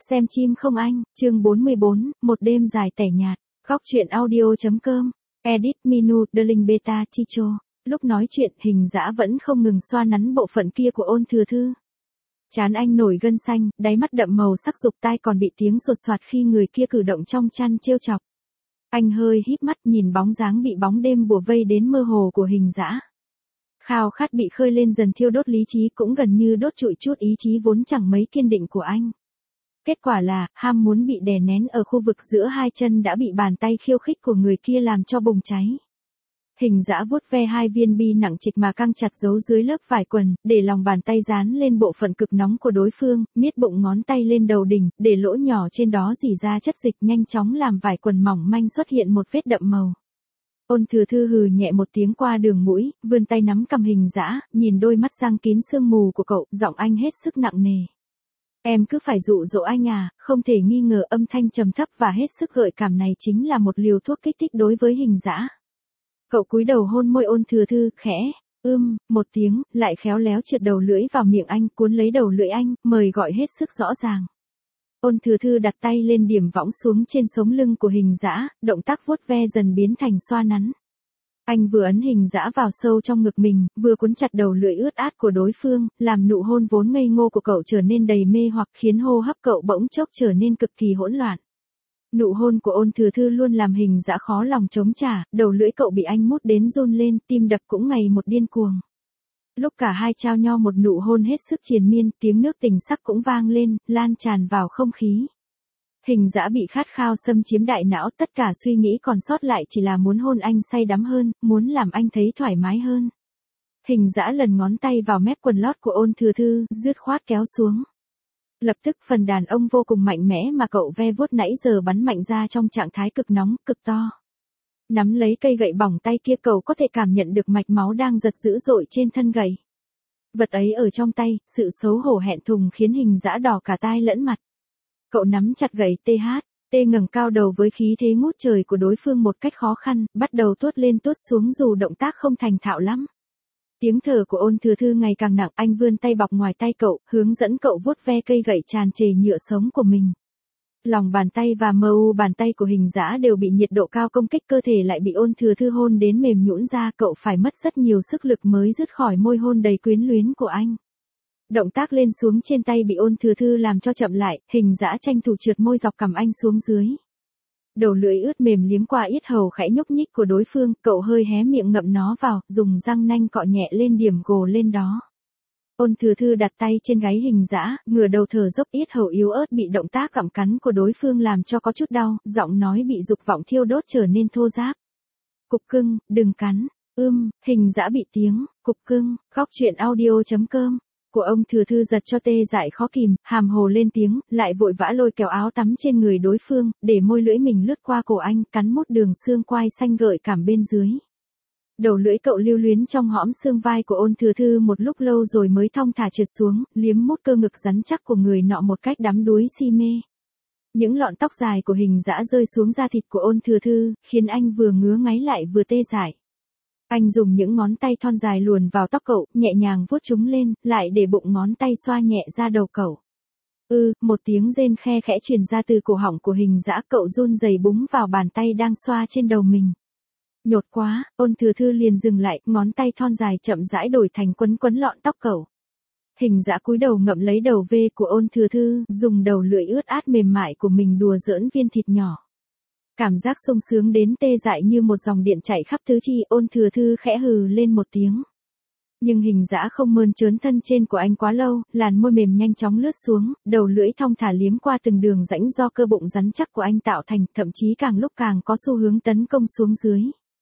Xem chim không anh, chương 44, một đêm dài tẻ nhạt, góc truyện audio.com, edit menu, Darling Beta Chicho. Lúc nói chuyện, Hình Dã vẫn không ngừng xoa nắn bộ phận kia của Ôn Thừa Thư. Trán anh nổi gân xanh, đáy mắt đậm màu sắc dục tai còn bị tiếng sột soạt khi người kia cử động trong chăn trêu chọc. Anh hơi híp mắt nhìn bóng dáng bị bóng đêm bủa vây đến mơ hồ của Hình Dã. Khao khát bị khơi lên dần thiêu đốt lý trí cũng gần như đốt trụi chút ý chí vốn chẳng mấy kiên định của anh. Kết quả là, ham muốn bị đè nén ở khu vực giữa hai chân đã bị bàn tay khiêu khích của người kia làm cho bùng cháy. Hình Dã vuốt ve hai viên bi nặng trịch mà căng chặt giấu dưới lớp vải quần, để lòng bàn tay dán lên bộ phận cực nóng của đối phương, miết bụng ngón tay lên đầu đỉnh, để lỗ nhỏ trên đó rỉ ra chất dịch nhanh chóng làm vải quần mỏng manh xuất hiện một vết đậm màu. Ôn Thừa Thư hừ nhẹ một tiếng qua đường mũi, vươn tay nắm cầm Hình Dã, nhìn đôi mắt răng kín sương mù của cậu, giọng anh hết sức nặng nề. Em cứ phải dụ dỗ anh à, không thể nghi ngờ âm thanh trầm thấp và hết sức gợi cảm này chính là một liều thuốc kích thích đối với Hình Dã. Cậu cúi đầu hôn môi Ôn Thừa Thư, khẽ, một tiếng, lại khéo léo trượt đầu lưỡi vào miệng anh, cuốn lấy đầu lưỡi anh, mời gọi hết sức rõ ràng. Ôn Thừa Thư đặt tay lên điểm võng xuống trên sống lưng của Hình Dã, động tác vuốt ve dần biến thành xoa nắn. Anh vừa ấn Hình Dã vào sâu trong ngực mình, vừa cuốn chặt đầu lưỡi ướt át của đối phương, làm nụ hôn vốn ngây ngô của cậu trở nên đầy mê hoặc khiến hô hấp cậu bỗng chốc trở nên cực kỳ hỗn loạn. Nụ hôn của Ôn Thừa Thư luôn làm Hình Dã khó lòng chống trả, đầu lưỡi cậu bị anh mút đến run lên, tim đập cũng ngày một điên cuồng. Lúc cả hai trao nhau một nụ hôn hết sức triền miên, tiếng nước tình sắc cũng vang lên, lan tràn vào không khí. Hình Dã bị khát khao xâm chiếm đại não, tất cả suy nghĩ còn sót lại chỉ là muốn hôn anh say đắm hơn, muốn làm anh thấy thoải mái hơn. Hình Dã lần ngón tay vào mép quần lót của Ôn Thừa Thư, dứt khoát kéo xuống. Lập tức phần đàn ông vô cùng mạnh mẽ mà cậu ve vuốt nãy giờ bắn mạnh ra trong trạng thái cực nóng, cực to. Nắm lấy cây gậy bỏng tay kia cậu có thể cảm nhận được mạch máu đang giật dữ dội trên thân gậy. Vật ấy ở trong tay, sự xấu hổ hẹn thùng khiến Hình Dã đỏ cả tai lẫn mặt. Cậu nắm chặt gậy THT ngẩng cao đầu với khí thế ngút trời của đối phương một cách khó khăn, bắt đầu tuốt lên tuốt xuống dù động tác không thành thạo lắm. Tiếng thở của Ôn Thừa Thư ngày càng nặng, anh vươn tay bọc ngoài tay cậu, hướng dẫn cậu vuốt ve cây gậy tràn trề nhựa sống của mình. Lòng bàn tay và bàn tay của Hình Dã đều bị nhiệt độ cao công kích, cơ thể lại bị Ôn Thừa Thư hôn đến mềm nhũn ra, cậu phải mất rất nhiều sức lực mới dứt khỏi môi hôn đầy quyến luyến của anh. Động tác lên xuống trên tay bị Ôn Thừa Thư làm cho chậm lại, Hình Dã tranh thủ trượt môi dọc cằm anh xuống dưới. Đầu lưỡi ướt mềm liếm qua yết hầu khẽ nhúc nhích của đối phương, cậu hơi hé miệng ngậm nó vào, dùng răng nanh cọ nhẹ lên điểm gồ lên đó. Ôn Thừa Thư đặt tay trên gáy Hình Dã, ngửa đầu thở dốc, yết hầu yếu ớt bị động tác gặm cắn của đối phương làm cho có chút đau, giọng nói bị dục vọng thiêu đốt trở nên thô ráp. Cục cưng, đừng cắn. Hình Dã bị tiếng cục cưng, góc truyện audio.com của ông Thừa Thư giật cho tê dại khó kìm, hàm hồ lên tiếng, lại vội vã lôi kéo áo tắm trên người đối phương, để môi lưỡi mình lướt qua cổ anh, cắn mút đường xương quai xanh gợi cảm bên dưới. Đầu lưỡi cậu lưu luyến trong hõm xương vai của Ôn Thừa Thư một lúc lâu rồi mới thong thả trượt xuống, liếm mút cơ ngực rắn chắc của người nọ một cách đắm đuối si mê. Những lọn tóc dài của Hình Dã rơi xuống da thịt của Ôn Thừa Thư, khiến anh vừa ngứa ngáy lại vừa tê dại. Anh dùng những ngón tay thon dài luồn vào tóc cậu, nhẹ nhàng vuốt chúng lên, lại để bụng ngón tay xoa nhẹ ra đầu cậu. Một tiếng rên khe khẽ truyền ra từ cổ họng của Hình Dã, cậu run rẩy búng vào bàn tay đang xoa trên đầu mình. Nhột quá, Ôn Thừa Thư liền dừng lại, ngón tay thon dài chậm rãi đổi thành quấn lọn tóc cậu. Hình Dã cúi đầu ngậm lấy đầu V của Ôn Thừa Thư, dùng đầu lưỡi ướt át mềm mại của mình đùa giỡn viên thịt nhỏ. Cảm giác sung sướng đến tê dại như một dòng điện chạy khắp tứ chi, Ôn Thừa Thư khẽ hừ lên một tiếng. Nhưng Hình Dã không mơn trớn thân trên của anh quá lâu, làn môi mềm nhanh chóng lướt xuống, đầu lưỡi thong thả liếm qua từng đường rãnh do cơ bụng rắn chắc của anh tạo thành, thậm chí càng lúc càng có xu hướng tấn công xuống dưới.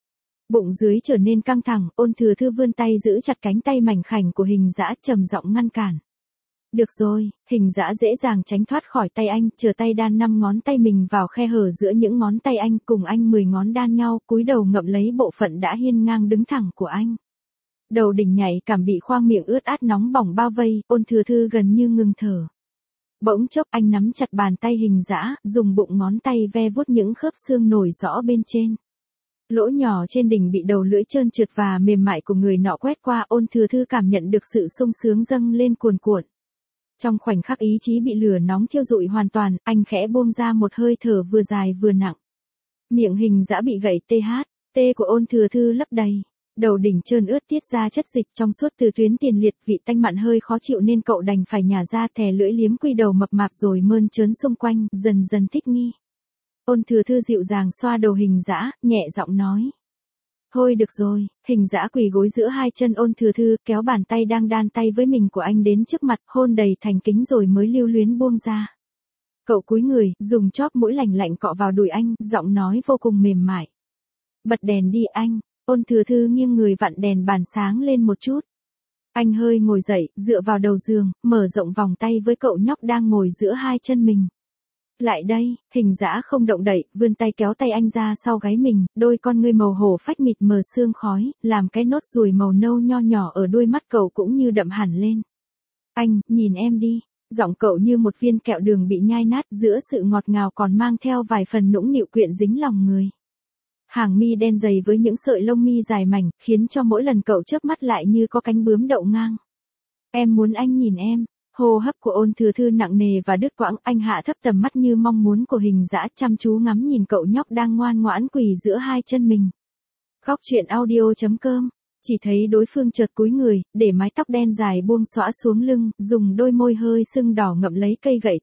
Bụng dưới trở nên căng thẳng, Ôn Thừa Thư vươn tay giữ chặt cánh tay mảnh khảnh của Hình Dã, trầm giọng ngăn cản. Được rồi, Hình Dã dễ dàng tránh thoát khỏi tay anh, chờ tay đan 5 ngón tay mình vào khe hở giữa những ngón tay anh, cùng anh 10 ngón đan nhau, cúi đầu ngậm lấy bộ phận đã hiên ngang đứng thẳng của anh. Đầu đỉnh nhảy cảm bị khoang miệng ướt át nóng bỏng bao vây, Ôn Thừa Thư gần như ngừng thở. Bỗng chốc anh nắm chặt bàn tay Hình Dã, dùng bụng ngón tay ve vuốt những khớp xương nổi rõ bên trên. Lỗ nhỏ trên đỉnh bị đầu lưỡi trơn trượt và mềm mại của người nọ quét qua, Ôn Thừa Thư cảm nhận được sự sung sướng dâng lên cuồn cuộn. Trong khoảnh khắc ý chí bị lửa nóng thiêu rụi hoàn toàn, anh khẽ buông ra một hơi thở vừa dài vừa nặng. Miệng Hình Dã bị gãy THT của Ôn Thừa Thư lấp đầy. Đầu đỉnh trơn ướt tiết ra chất dịch trong suốt từ tuyến tiền liệt, vị tanh mặn hơi khó chịu nên cậu đành phải nhả ra thè lưỡi liếm quy đầu mập mạp rồi mơn trớn xung quanh, dần dần thích nghi. Ôn Thừa Thư dịu dàng xoa đầu Hình Dã, nhẹ giọng nói. Thôi được rồi. Hình Dã quỳ gối giữa hai chân Ôn Thừa Thư, kéo bàn tay đang đan tay với mình của anh đến trước mặt, hôn đầy thành kính rồi mới lưu luyến buông ra. Cậu cúi người, dùng chóp mũi lạnh lạnh cọ vào đùi anh, giọng nói vô cùng mềm mại. Bật đèn đi anh. Ôn Thừa Thư nghiêng người vặn đèn bàn sáng lên một chút. Anh hơi ngồi dậy, dựa vào đầu giường, mở rộng vòng tay với cậu nhóc đang ngồi giữa hai chân mình. Lại đây. Hình Dã không động đậy, vươn tay kéo tay anh ra sau gáy mình, đôi con ngươi màu hổ phách mịt mờ sương khói, làm cái nốt ruồi màu nâu nho nhỏ ở đôi mắt cậu cũng như đậm hẳn lên. Anh, nhìn em đi. Giọng cậu như một viên kẹo đường bị nhai nát, giữa sự ngọt ngào còn mang theo vài phần nũng nịu quyện dính lòng người. Hàng mi đen dày với những sợi lông mi dài mảnh, khiến cho mỗi lần cậu chớp mắt lại như có cánh bướm đậu ngang. Em muốn anh nhìn em. Hô hấp của Ôn Thừa Thư nặng nề và đứt quãng, anh hạ thấp tầm mắt như mong muốn của Hình Dã, chăm chú ngắm nhìn cậu nhóc đang ngoan ngoãn quỳ giữa hai chân mình. Góc truyện audio.com. Chỉ thấy đối phương chợt cúi người, để mái tóc đen dài buông xõa xuống lưng, dùng đôi môi hơi sưng đỏ ngậm lấy cây gậy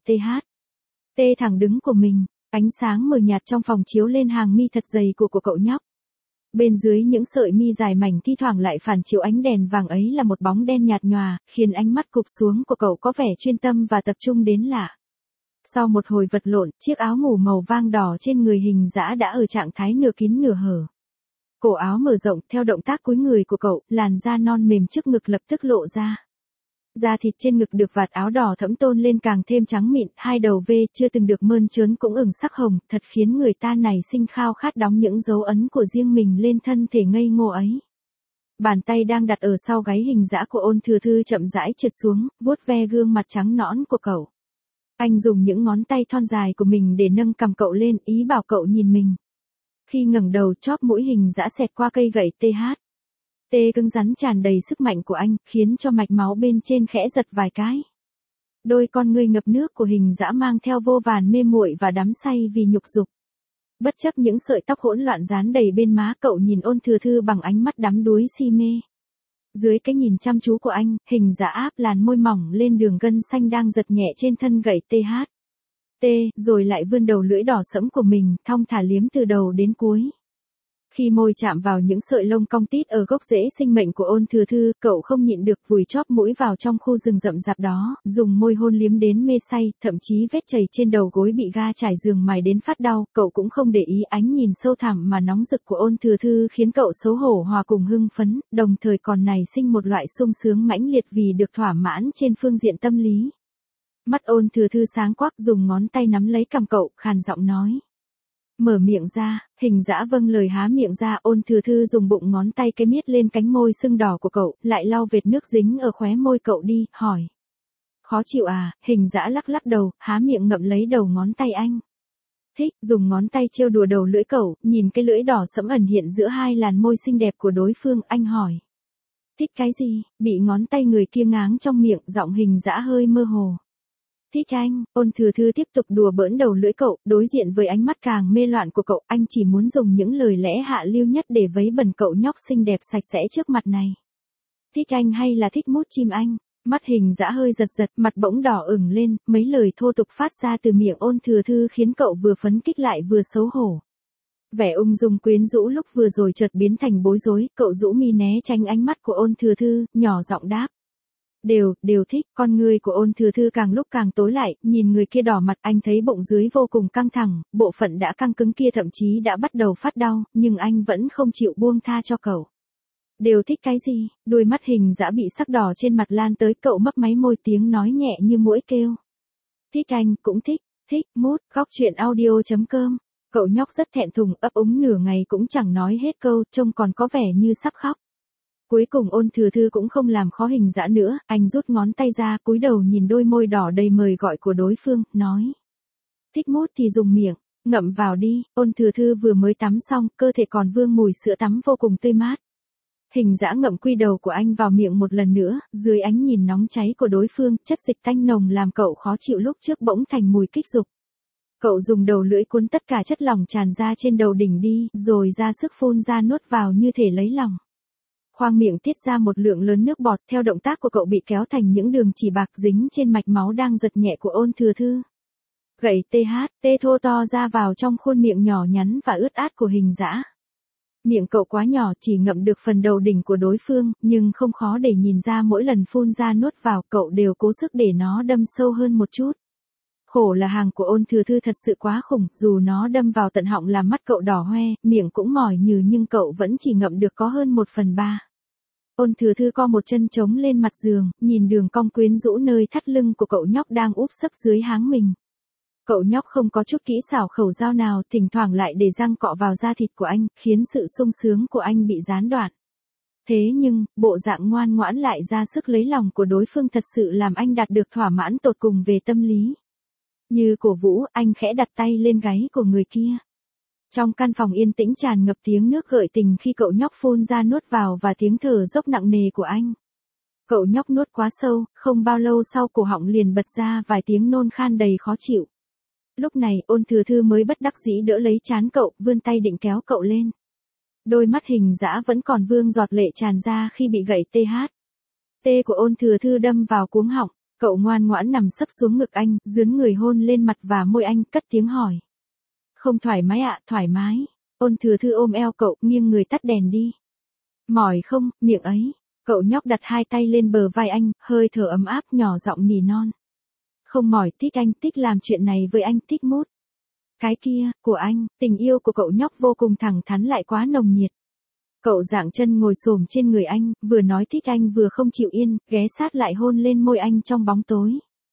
THT thẳng đứng của mình. Ánh sáng mờ nhạt trong phòng chiếu lên hàng mi thật dày của cậu nhóc. Bên dưới những sợi mi dài mảnh thi thoảng lại phản chiếu ánh đèn vàng ấy là một bóng đen nhạt nhòa, khiến ánh mắt cụp xuống của cậu có vẻ chuyên tâm và tập trung đến lạ. Sau một hồi vật lộn, chiếc áo ngủ màu vang đỏ trên người Hình Dã đã ở trạng thái nửa kín nửa hở. Cổ áo mở rộng, theo động tác cúi người của cậu, làn da non mềm trước ngực lập tức lộ ra. Da thịt trên ngực được vạt áo đỏ thẫm tôn lên càng thêm trắng mịn, hai đầu V chưa từng được mơn trớn cũng ửng sắc hồng, thật khiến người ta nảy sinh khao khát đóng những dấu ấn của riêng mình lên thân thể ngây ngô ấy. Bàn tay đang đặt ở sau gáy Hình Dã của Ôn Thừa Thư chậm rãi trượt xuống, vuốt ve gương mặt trắng nõn của cậu. Anh dùng những ngón tay thon dài của mình để nâng cằm cậu lên, ý bảo cậu nhìn mình. Khi ngẩng đầu, chóp mũi Hình Dã xẹt qua cây gậy THT cứng rắn tràn đầy sức mạnh của anh, khiến cho mạch máu bên trên khẽ giật vài cái. Đôi con ngươi ngập nước của Hình Dã mang theo vô vàn mê muội và đắm say vì nhục dục. Bất chấp những sợi tóc hỗn loạn dán đầy bên má, cậu nhìn Ôn Thừa Thư bằng ánh mắt đắm đuối si mê. Dưới cái nhìn chăm chú của anh, Hình Dã áp làn môi mỏng lên đường gân xanh đang giật nhẹ trên thân gậy THT, rồi lại vươn đầu lưỡi đỏ sẫm của mình, thong thả liếm từ đầu đến cuối. Khi môi chạm vào những sợi lông cong tít ở gốc rễ sinh mệnh của Ôn Thừa Thư, cậu không nhịn được vùi chóp mũi vào trong khu rừng rậm rạp đó, dùng môi hôn liếm đến mê say, thậm chí vết chảy trên đầu gối bị ga trải giường mài đến phát đau, cậu cũng không để ý ánh nhìn sâu thẳm mà nóng rực của Ôn Thừa Thư khiến cậu xấu hổ hòa cùng hưng phấn, đồng thời còn nảy sinh một loại sung sướng mãnh liệt vì được thỏa mãn trên phương diện tâm lý. Mắt Ôn Thừa Thư sáng quắc, dùng ngón tay nắm lấy cằm cậu, khàn giọng nói. Mở miệng ra. Hình Dã vâng lời há miệng ra. Ôn Thừa Thư dùng bụng ngón tay cái miết lên cánh môi sưng đỏ của cậu, lại lau vệt nước dính ở khóe môi cậu đi, hỏi. Khó chịu à? Hình Dã lắc lắc đầu, há miệng ngậm lấy đầu ngón tay anh. Thích. Dùng ngón tay trêu đùa đầu lưỡi cậu, nhìn cái lưỡi đỏ sẫm ẩn hiện giữa hai làn môi xinh đẹp của đối phương, anh hỏi. Thích cái gì? Bị ngón tay người kia ngáng trong miệng, giọng Hình Dã hơi mơ hồ. Thích anh. Ôn Thừa Thư tiếp tục đùa bỡn đầu lưỡi cậu, đối diện với ánh mắt càng mê loạn của cậu, anh chỉ muốn dùng những lời lẽ hạ lưu nhất để vấy bẩn cậu nhóc xinh đẹp sạch sẽ trước mặt này. Thích anh hay là thích mút chim anh? Mắt Hình Dã hơi giật giật, mặt bỗng đỏ ửng lên, mấy lời thô tục phát ra từ miệng Ôn Thừa Thư khiến cậu vừa phấn kích lại vừa xấu hổ. Vẻ ung dung quyến rũ lúc vừa rồi chợt biến thành bối rối, cậu rũ mi né tránh ánh mắt của Ôn Thừa Thư, nhỏ giọng đáp. Đều thích. Con ngươi của Ôn Thừa Thư càng lúc càng tối lại, nhìn người kia đỏ mặt, anh thấy bụng dưới vô cùng căng thẳng, bộ phận đã căng cứng kia thậm chí đã bắt đầu phát đau, nhưng anh vẫn không chịu buông tha cho cậu. Đều thích cái gì? Đôi mắt Hình Dã bị sắc đỏ trên mặt lan tới, cậu mấp máy môi, tiếng nói nhẹ như muỗi kêu. Thích anh, cũng thích. Thích, mút. Góc truyện audio.com. Cậu nhóc rất thẹn thùng, ấp úng nửa ngày cũng chẳng nói hết câu, trông còn có vẻ như sắp khóc. Cuối cùng Ôn Thừa Thư cũng không làm khó Hình Dã nữa, anh rút ngón tay ra, cúi đầu nhìn đôi môi đỏ đầy mời gọi của đối phương, nói. Thích mút thì dùng miệng, ngậm vào đi. Ôn Thừa Thư vừa mới tắm xong, cơ thể còn vương mùi sữa tắm vô cùng tươi mát. Hình dã ngậm quy đầu của anh vào miệng một lần nữa, dưới ánh nhìn nóng cháy của đối phương, chất dịch tanh nồng làm cậu khó chịu lúc trước bỗng thành mùi kích dục. Cậu dùng đầu lưỡi cuốn tất cả chất lỏng tràn ra trên đầu đỉnh đi, rồi ra sức phun ra nuốt vào như thể lấy lòng. Khoang miệng tiết ra một lượng lớn nước bọt, theo động tác của cậu bị kéo thành những đường chỉ bạc dính trên mạch máu đang giật nhẹ của Ôn Thừa Thư. Gậy tê thô to ra vào trong khuôn miệng nhỏ nhắn và ướt át của Hình dã. Miệng cậu quá nhỏ, chỉ ngậm được phần đầu đỉnh của đối phương, nhưng không khó để nhìn ra mỗi lần phun ra nuốt vào cậu đều cố sức để nó đâm sâu hơn một chút. Khổ là hàng của Ôn Thừa Thư thật sự quá khủng, dù nó đâm vào tận họng làm mắt cậu đỏ hoe, miệng cũng mỏi nhừ nhưng cậu vẫn chỉ ngậm được có hơn 1/3. Ôn Thừa Thư co một chân trống lên mặt giường, nhìn đường cong quyến rũ nơi thắt lưng của cậu nhóc đang úp sấp dưới háng mình. Cậu nhóc không có chút kỹ xảo khẩu dao nào, thỉnh thoảng lại để răng cọ vào da thịt của anh, khiến sự sung sướng của anh bị gián đoạn. Thế nhưng, bộ dạng ngoan ngoãn lại ra sức lấy lòng của đối phương thật sự làm anh đạt được thỏa mãn tột cùng về tâm lý. Như cổ vũ, anh khẽ đặt tay lên gáy của người kia. Trong căn phòng yên tĩnh tràn ngập tiếng nước gợi tình khi cậu nhóc phun ra nuốt vào và tiếng thở dốc nặng nề của anh. Cậu nhóc nuốt quá sâu, không bao lâu sau cổ họng liền bật ra vài tiếng nôn khan đầy khó chịu. Lúc này, Ôn Thừa Thư mới bất đắc dĩ đỡ lấy trán cậu, vươn tay định kéo cậu lên. Đôi mắt Hình dã vẫn còn vương giọt lệ tràn ra khi bị gậy tê của Ôn Thừa Thư đâm vào cuống họng. Cậu ngoan ngoãn nằm sấp xuống ngực anh, dướn người hôn lên mặt và môi anh, cất tiếng hỏi. Không thoải mái ạ, thoải mái. Ôn Thừa Thư ôm eo cậu, nghiêng người tắt đèn đi. Mỏi không, miệng ấy. Cậu nhóc đặt hai tay lên bờ vai anh, hơi thở ấm áp nhỏ giọng nỉ non. Không mỏi, thích anh, thích làm chuyện này với anh, thích mút. Cái kia, của anh, tình yêu của cậu nhóc vô cùng thẳng thắn lại quá nồng nhiệt. Cậu dạng chân ngồi xổm trên người anh, vừa nói thích anh vừa không chịu yên, ghé sát lại hôn lên môi anh trong bóng tối.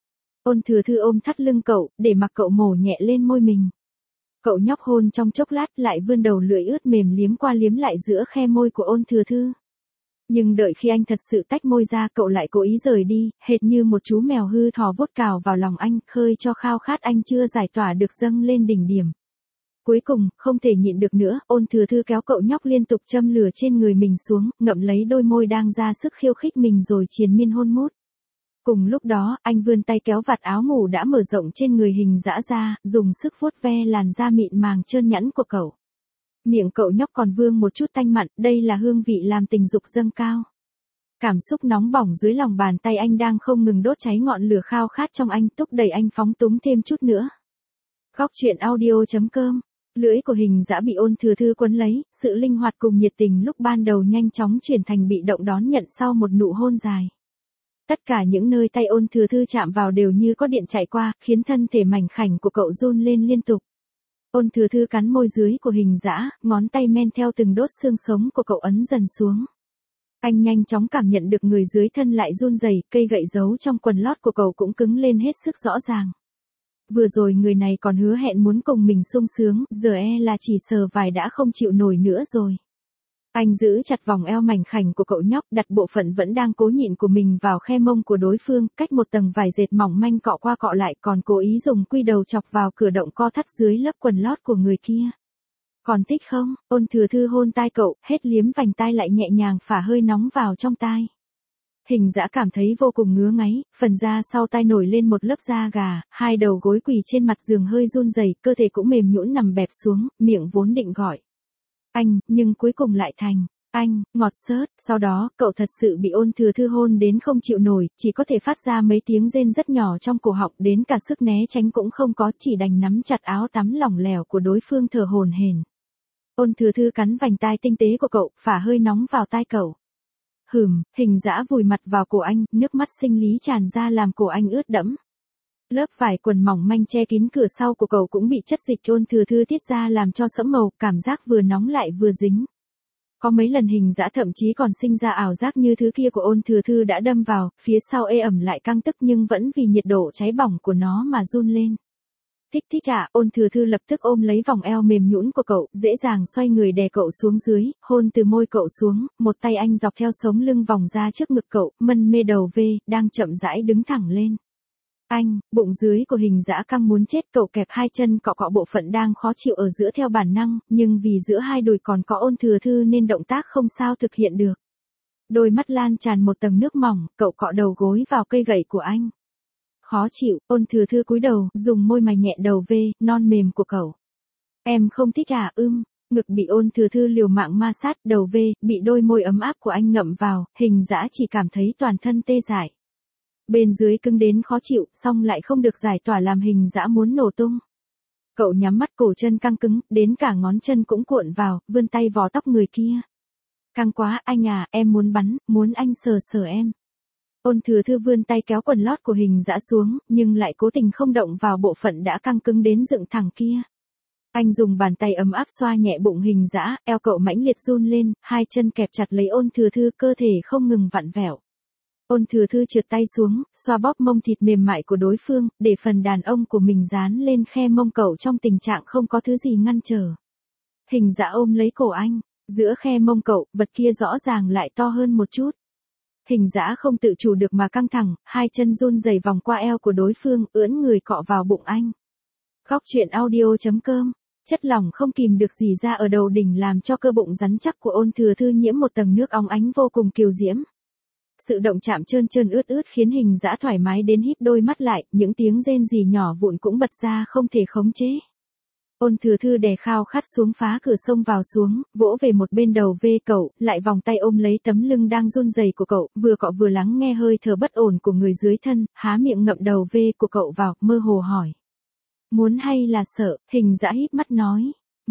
Ôn Thừa Thư ôm thắt lưng cậu, để mặc cậu mổ nhẹ lên môi mình. Cậu nhóc hôn trong chốc lát lại vươn đầu lưỡi ướt mềm liếm qua liếm lại giữa khe môi của Ôn Thừa Thư. Nhưng đợi khi anh thật sự tách môi ra cậu lại cố ý rời đi, hệt như một chú mèo hư thò vuốt cào vào lòng anh, khơi cho khao khát anh chưa giải tỏa được dâng lên đỉnh điểm. Cuối cùng, không thể nhịn được nữa, Ôn Thừa Thư kéo cậu nhóc liên tục châm lửa trên người mình xuống, ngậm lấy đôi môi đang ra sức khiêu khích mình rồi triền miên hôn mút. Cùng lúc đó, anh vươn tay kéo vạt áo ngủ đã mở rộng trên người Hình dã ra, dùng sức vuốt ve làn da mịn màng trơn nhẵn của cậu. Miệng cậu nhóc còn vương một chút tanh mặn, đây là hương vị làm tình dục dâng cao. Cảm xúc nóng bỏng dưới lòng bàn tay anh đang không ngừng đốt cháy ngọn lửa khao khát trong anh, thúc đẩy anh phóng túng thêm chút nữa. Góc truyện audio.com. Lưỡi của Hình dã bị Ôn Thừa Thư quấn lấy, sự linh hoạt cùng nhiệt tình lúc ban đầu nhanh chóng chuyển thành bị động đón nhận sau một nụ hôn dài. Tất cả những nơi tay Ôn Thừa Thư chạm vào đều như có điện chạy qua, khiến thân thể mảnh khảnh của cậu run lên liên tục. Ôn Thừa Thư cắn môi dưới của Hình dã, ngón tay men theo từng đốt xương sống của cậu ấn dần xuống. Anh nhanh chóng cảm nhận được người dưới thân lại run rẩy, cây gậy giấu trong quần lót của cậu cũng cứng lên hết sức rõ ràng. Vừa rồi người này còn hứa hẹn muốn cùng mình sung sướng, giờ là chỉ sờ vài đã không chịu nổi nữa rồi. Anh giữ chặt vòng eo mảnh khảnh của cậu nhóc, đặt bộ phận vẫn đang cố nhịn của mình vào khe mông của đối phương, cách một tầng vải dệt mỏng manh cọ qua cọ lại, còn cố ý dùng quy đầu chọc vào cửa động co thắt dưới lớp quần lót của người kia. Còn thích không? Ôn Thừa Thư hôn tai cậu, hết liếm vành tai lại nhẹ nhàng phả hơi nóng vào trong tai. Hình dã cảm thấy vô cùng ngứa ngáy, phần da sau tai nổi lên một lớp da gà, hai đầu gối quỳ trên mặt giường hơi run rẩy, cơ thể cũng mềm nhũn nằm bẹp xuống, miệng vốn định gọi anh, nhưng cuối cùng lại thành anh, ngọt xớt. Sau đó, cậu thật sự bị Ôn Thừa Thư hôn đến không chịu nổi, chỉ có thể phát ra mấy tiếng rên rất nhỏ trong cổ họng, đến cả sức né tránh cũng không có, chỉ đành nắm chặt áo tắm lỏng lẻo của đối phương thở hổn hển. Ôn Thừa Thư cắn vành tai tinh tế của cậu, phả hơi nóng vào tai cậu. Hình dã vùi mặt vào cổ anh, nước mắt sinh lý tràn ra làm cổ anh ướt đẫm. Lớp vải quần mỏng manh che kín cửa sau của cậu cũng bị chất dịch Ôn Thừa Thư tiết ra làm cho sẫm màu, cảm giác vừa nóng lại vừa dính. Có mấy lần Hình dã thậm chí còn sinh ra ảo giác như thứ kia của Ôn Thừa Thư đã đâm vào, phía sau ê ẩm lại căng tức nhưng vẫn vì nhiệt độ cháy bỏng của nó mà run lên. Thích à, Ôn Thừa Thư lập tức ôm lấy vòng eo mềm nhũn của cậu, dễ dàng xoay người đè cậu xuống dưới, hôn từ môi cậu xuống, một tay anh dọc theo sống lưng vòng ra trước ngực cậu, mân mê đầu đang chậm rãi đứng thẳng lên. Anh, bụng dưới của Hình dã căng muốn chết, cậu kẹp hai chân cọ cọ bộ phận đang khó chịu ở giữa theo bản năng, nhưng vì giữa hai đùi còn có Ôn Thừa Thư nên động tác không sao thực hiện được. Đôi mắt lan tràn một tầng nước mỏng, cậu cọ đầu gối vào cây gậy của anh. Khó chịu, Ôn Thừa Thư cúi đầu, dùng môi mài nhẹ đầu ve, non mềm của cậu. Em không thích à, ngực bị Ôn Thừa Thư liều mạng ma sát, đầu ve, bị đôi môi ấm áp của anh ngậm vào, Hình Dã chỉ cảm thấy toàn thân tê dại. Bên dưới cứng đến khó chịu, xong lại không được giải tỏa làm Hình Dã muốn nổ tung. Cậu nhắm mắt, cổ chân căng cứng, đến cả ngón chân cũng cuộn vào, vươn tay vò tóc người kia. Căng quá, anh à, em muốn bắn, muốn anh sờ sờ em. Ôn Thừa Thư vươn tay kéo quần lót của Hình Dã xuống, nhưng lại cố tình không động vào bộ phận đã căng cứng đến dựng thẳng kia. Anh dùng bàn tay ấm áp xoa nhẹ bụng Hình Dã, eo cậu mãnh liệt run lên, hai chân kẹp chặt lấy Ôn Thừa Thư, cơ thể không ngừng vặn vẹo. Ôn Thừa Thư trượt tay xuống, xoa bóp mông thịt mềm mại của đối phương, để phần đàn ông của mình dán lên khe mông cậu trong tình trạng không có thứ gì ngăn trở. Hình Dã ôm lấy cổ anh, giữa khe mông cậu, vật kia rõ ràng lại to hơn một chút. Hình Dã không tự chủ được mà căng thẳng, hai chân run rẩy vòng qua eo của đối phương, ưỡn người cọ vào bụng anh. Góc truyện audio.com. Chất lỏng không kìm được rỉ ra ở đầu đỉnh làm cho cơ bụng rắn chắc của Ôn Thừa Thư nhiễm một tầng nước óng ánh vô cùng kiều diễm. Sự động chạm trơn trơn ướt ướt khiến Hình Dã thoải mái đến híp đôi mắt lại, những tiếng rên rỉ nhỏ vụn cũng bật ra không thể khống chế. Ôn Thừa Thư đè khao khát xuống phá cửa xông vào xuống, vỗ về một bên đầu ve cậu, lại vòng tay ôm lấy tấm lưng đang run rẩy của cậu, vừa cọ vừa lắng nghe hơi thở bất ổn của người dưới thân, há miệng ngậm đầu ve của cậu vào, mơ hồ hỏi. Muốn hay là sợ? Hình Dã híp mắt nói.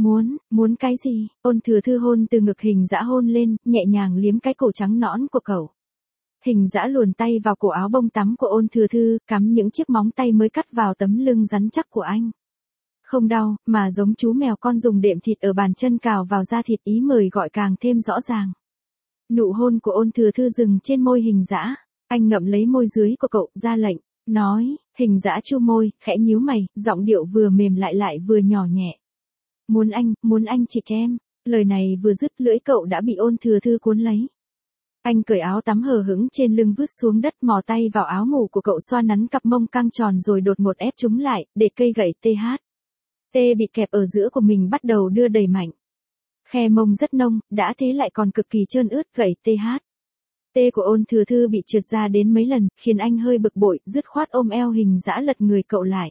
Muốn cái gì? Ôn Thừa Thư hôn từ ngực Hình Dã hôn lên, nhẹ nhàng liếm cái cổ trắng nõn của cậu. Hình Dã luồn tay vào cổ áo bông tắm của Ôn Thừa Thư, cắm những chiếc móng tay mới cắt vào tấm lưng rắn chắc của anh. Không đau, mà giống chú mèo con dùng đệm thịt ở bàn chân cào vào da thịt, ý mời gọi càng thêm rõ ràng. Nụ hôn của Ôn Thừa Thư dừng trên môi Hình Dã, anh ngậm lấy môi dưới của cậu, ra lệnh, nói. Hình Dã chu môi, khẽ nhíu mày, giọng điệu vừa mềm lại vừa nhỏ nhẹ. Muốn anh chỉ em. Lời này vừa dứt, lưỡi cậu đã bị Ôn Thừa Thư cuốn lấy. Anh cởi áo tắm hờ hững trên lưng vứt xuống đất, mò tay vào áo ngủ của cậu, xoa nắn cặp mông căng tròn rồi đột ngột ép chúng lại, để cây gậy THT bị kẹp ở giữa của mình bắt đầu đưa đẩy mạnh. Khe mông rất nông, đã thế lại còn cực kỳ trơn ướt, gậy THT của Ôn Thừa Thư bị trượt ra đến mấy lần, khiến anh hơi bực bội, dứt khoát ôm eo Hình Dã lật người cậu lại.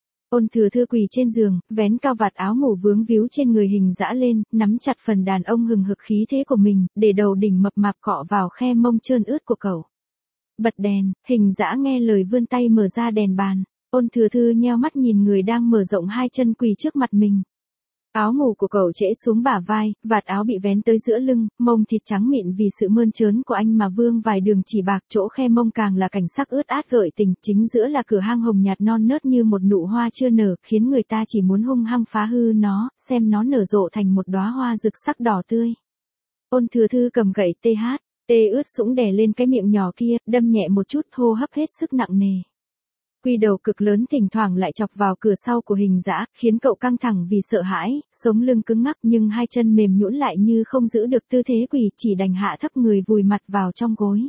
Ôn Thừa Thư quỳ trên giường, vén cao vạt áo ngủ vướng víu trên người Hình Dã lên, nắm chặt phần đàn ông hừng hực khí thế của mình, để đầu đỉnh mập mạp cọ vào khe mông trơn ướt của cậu. Bật đèn, Hình Dã nghe lời vươn tay mở ra đèn bàn. Ôn Thừa Thư nheo mắt nhìn người đang mở rộng hai chân quỳ trước mặt mình. Áo ngủ của cậu trễ xuống bả vai, vạt áo bị vén tới giữa lưng, mông thịt trắng mịn vì sự mơn trớn của anh mà vương vài đường chỉ bạc, chỗ khe mông càng là cảnh sắc ướt át gợi tình, chính giữa là cửa hang hồng nhạt non nớt như một nụ hoa chưa nở, khiến người ta chỉ muốn hung hăng phá hư nó, xem nó nở rộ thành một đóa hoa rực sắc đỏ tươi. Ôn Thừa Thư cầm gậy THT ướt sũng đè lên cái miệng nhỏ kia, đâm nhẹ một chút, hô hấp hết sức nặng nề. Quy đầu cực lớn thỉnh thoảng lại chọc vào cửa sau của Hình Dã, khiến cậu căng thẳng vì sợ hãi, sống lưng cứng ngắc nhưng hai chân mềm nhũn lại như không giữ được tư thế quỳ, chỉ đành hạ thấp người vùi mặt vào trong gối.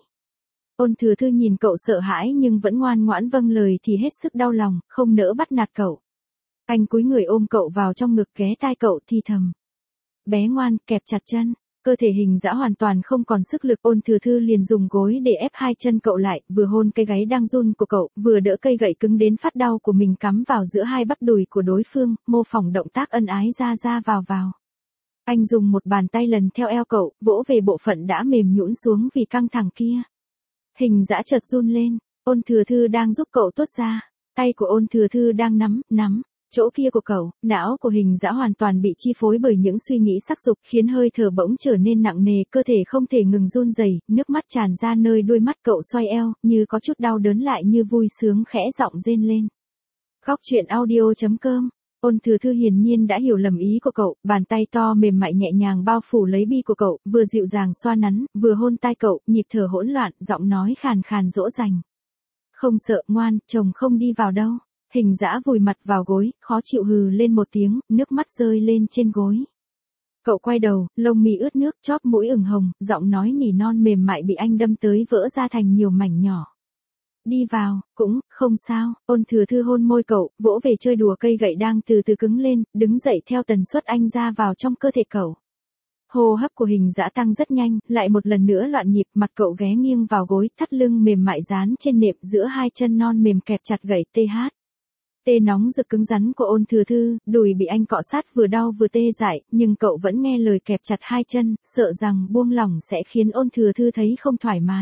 Ôn Thừa Thư nhìn cậu sợ hãi nhưng vẫn ngoan ngoãn vâng lời thì hết sức đau lòng, không nỡ bắt nạt cậu. Anh cúi người ôm cậu vào trong ngực, ghé tai cậu thì thầm. Bé ngoan, kẹp chặt chân. Cơ thể Hình Dã hoàn toàn không còn sức lực, Ôn Thừa Thư liền dùng gối để ép hai chân cậu lại, vừa hôn cái gáy đang run của cậu, vừa đỡ cây gậy cứng đến phát đau của mình cắm vào giữa hai bắp đùi của đối phương, mô phỏng động tác ân ái ra vào. Anh dùng một bàn tay lần theo eo cậu, vỗ về bộ phận đã mềm nhũn xuống vì căng thẳng kia. Hình Dã chợt run lên, Ôn Thừa Thư đang giúp cậu tuốt ra, tay của Ôn Thừa Thư đang nắm chỗ kia của cậu. Não của Hình Dã hoàn toàn bị chi phối bởi những suy nghĩ sắc dục, khiến hơi thở bỗng trở nên nặng nề, cơ thể không thể ngừng run rẩy, nước mắt tràn ra nơi đôi mắt, cậu xoay eo, như có chút đau đớn lại như vui sướng, khẽ giọng rên lên. Góc truyện audio.com. Ôn Thừa Thư hiển nhiên đã hiểu lầm ý của cậu, bàn tay to mềm mại nhẹ nhàng bao phủ lấy bi của cậu, vừa dịu dàng xoa nắn, vừa hôn tai cậu, nhịp thở hỗn loạn, giọng nói khàn khàn dỗ dành. Không sợ, ngoan, chồng không đi vào đâu. Hình Dã vùi mặt vào gối, khó chịu hừ lên một tiếng, nước mắt rơi lên trên gối. Cậu quay đầu, lông mi ướt nước, chóp mũi ửng hồng, giọng nói nỉ non mềm mại bị anh đâm tới vỡ ra thành nhiều mảnh nhỏ. Đi vào, cũng, không sao. Ôn Thừa Thư hôn môi cậu, vỗ về chơi đùa cây gậy đang từ từ cứng lên, đứng dậy theo tần suất anh ra vào trong cơ thể cậu. Hô hấp của Hình Dã tăng rất nhanh, lại một lần nữa loạn nhịp, mặt cậu ghé nghiêng vào gối, thắt lưng mềm mại dán trên nệm giữa hai chân non mềm kẹp chặt gậy TH. Tê nóng rực cứng rắn của Ôn Thừa Thư, đùi bị anh cọ sát vừa đau vừa tê dại, nhưng cậu vẫn nghe lời kẹp chặt hai chân, sợ rằng buông lỏng sẽ khiến Ôn Thừa Thư thấy không thoải mái.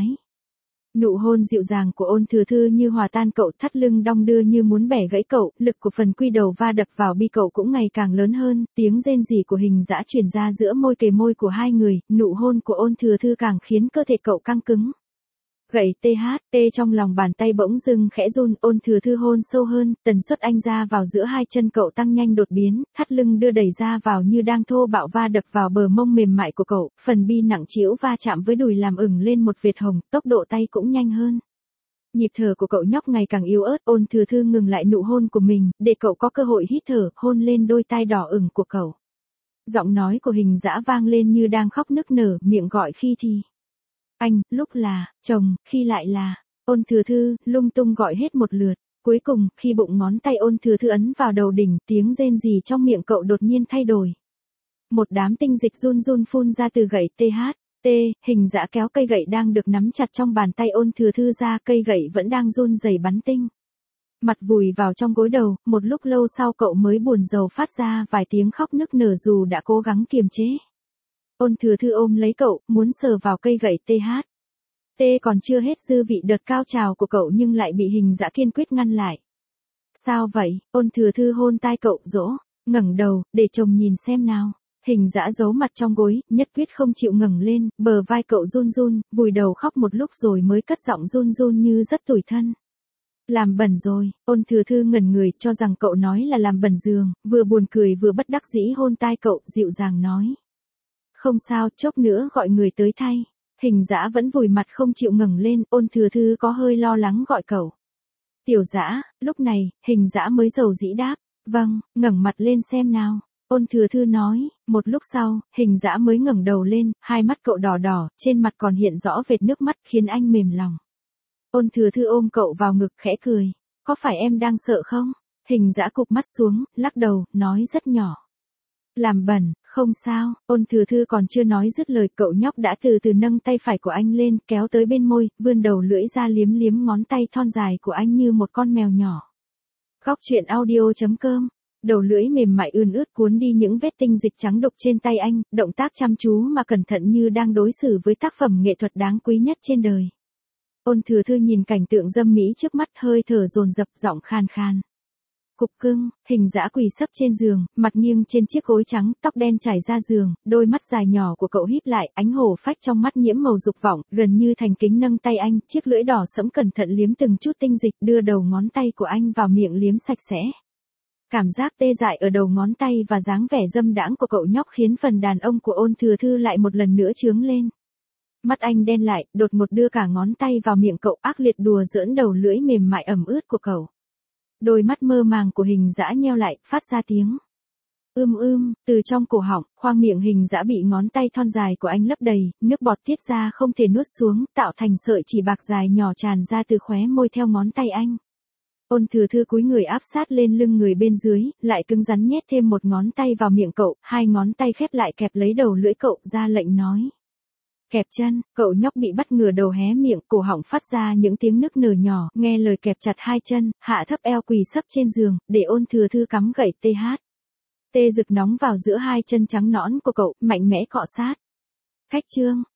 Nụ hôn dịu dàng của Ôn Thừa Thư như hòa tan cậu, thắt lưng đong đưa như muốn bẻ gãy cậu, lực của phần quy đầu va đập vào bi cậu cũng ngày càng lớn hơn, tiếng rên rỉ của Hình Dã truyền ra giữa môi kề môi của hai người, nụ hôn của Ôn Thừa Thư càng khiến cơ thể cậu căng cứng. Gậy TH, trong lòng bàn tay bỗng dưng khẽ run, Ôn Thừa Thư hôn sâu hơn, tần suất anh ra vào giữa hai chân cậu tăng nhanh đột biến, thắt lưng đưa đẩy ra vào như đang thô bạo va đập vào bờ mông mềm mại của cậu, phần bi nặng trĩu va chạm với đùi làm ửng lên một vệt hồng, tốc độ tay cũng nhanh hơn. Nhịp thở của cậu nhóc ngày càng yếu ớt, Ôn Thừa Thư ngừng lại nụ hôn của mình, để cậu có cơ hội hít thở, hôn lên đôi tai đỏ ửng của cậu. Giọng nói của Hình Dã vang lên như đang khóc nức nở, miệng gọi khi thì anh, lúc là chồng, khi lại là Ôn Thừa Thư, lung tung gọi hết một lượt. Cuối cùng, khi bụng ngón tay Ôn Thừa Thư ấn vào đầu đỉnh, tiếng rên rỉ trong miệng cậu đột nhiên thay đổi. Một đám tinh dịch run run phun ra từ gậy TH. Hình Dã kéo cây gậy đang được nắm chặt trong bàn tay Ôn Thừa Thư ra, cây gậy vẫn đang run rẩy bắn tinh. Mặt vùi vào trong gối đầu, một lúc lâu sau cậu mới buồn rầu phát ra vài tiếng khóc nức nở dù đã cố gắng kiềm chế. Ôn Thừa Thư ôm lấy cậu, muốn sờ vào cây gậy TH. Còn chưa hết dư vị đợt cao trào của cậu nhưng lại bị Hình Dã kiên quyết ngăn lại. Sao vậy? Ôn Thừa Thư hôn tai cậu, dỗ, ngẩng đầu, để chồng nhìn xem nào. Hình Dã giấu mặt trong gối, nhất quyết không chịu ngẩng lên, bờ vai cậu run run, vùi đầu khóc một lúc rồi mới cất giọng run run như rất tủi thân. Làm bẩn rồi, Ôn Thừa Thư ngẩn người cho rằng cậu nói là làm bẩn giường, vừa buồn cười vừa bất đắc dĩ hôn tai cậu, dịu dàng nói. Không sao, chốc nữa gọi người tới thay. Hình Dã vẫn vùi mặt không chịu ngẩng lên, Ôn Thừa Thư có hơi lo lắng gọi cậu. Tiểu Dã, lúc này, Hình Dã mới dầu dĩ đáp, vâng, ngẩng mặt lên xem nào. Ôn Thừa Thư nói, một lúc sau, Hình Dã mới ngẩng đầu lên, hai mắt cậu đỏ đỏ, trên mặt còn hiện rõ vệt nước mắt khiến anh mềm lòng. Ôn Thừa Thư ôm cậu vào ngực khẽ cười, có phải em đang sợ không? Hình Dã cụp mắt xuống, lắc đầu, nói rất nhỏ. Làm bẩn, không sao. Ôn Thừa Thư còn chưa nói dứt lời, cậu nhóc đã từ từ nâng tay phải của anh lên, kéo tới bên môi, vươn đầu lưỡi ra liếm liếm ngón tay thon dài của anh như một con mèo nhỏ. Góc truyện audio.com. Đầu lưỡi mềm mại ươn ướt cuốn đi những vết tinh dịch trắng đục trên tay anh, động tác chăm chú mà cẩn thận như đang đối xử với tác phẩm nghệ thuật đáng quý nhất trên đời. Ôn Thừa Thư nhìn cảnh tượng dâm mỹ trước mắt, hơi thở dồn dập, giọng khan khan. Cục cưng. Hình Dã quỳ sấp trên giường, mặt nghiêng trên chiếc gối trắng, tóc đen trải ra giường, đôi mắt dài nhỏ của cậu híp lại, ánh hổ phách trong mắt nhiễm màu dục vọng, gần như thành kính nâng tay anh, chiếc lưỡi đỏ sẫm cẩn thận liếm từng chút tinh dịch, đưa đầu ngón tay của anh vào miệng liếm sạch sẽ. Cảm giác tê dại ở đầu ngón tay và dáng vẻ dâm đãng của cậu nhóc khiến phần đàn ông của Ôn Thừa Thư lại một lần nữa chướng lên. Mắt anh đen lại, đột ngột đưa cả ngón tay vào miệng cậu, ác liệt đùa giỡn đầu lưỡi mềm mại ẩm ướt của cậu. Đôi mắt mơ màng của Hình Dã nheo lại, phát ra tiếng từ trong cổ họng, khoang miệng Hình Dã bị ngón tay thon dài của anh lấp đầy, nước bọt tiết ra không thể nuốt xuống, tạo thành sợi chỉ bạc dài nhỏ tràn ra từ khóe môi theo ngón tay anh. Ôn Thừa Thư cúi người áp sát lên lưng người bên dưới, lại cứng rắn nhét thêm một ngón tay vào miệng cậu, hai ngón tay khép lại kẹp lấy đầu lưỡi cậu, ra lệnh nói. Kẹp chân. Cậu nhóc bị bắt ngửa đầu hé miệng, cổ họng phát ra những tiếng nức nở nhỏ, nghe lời kẹp chặt hai chân, hạ thấp eo quỳ sấp trên giường, để Ôn Thừa Thư cắm gậy TH. Tê rực nóng vào giữa hai chân trắng nõn của cậu, mạnh mẽ cọ sát. Khách trương.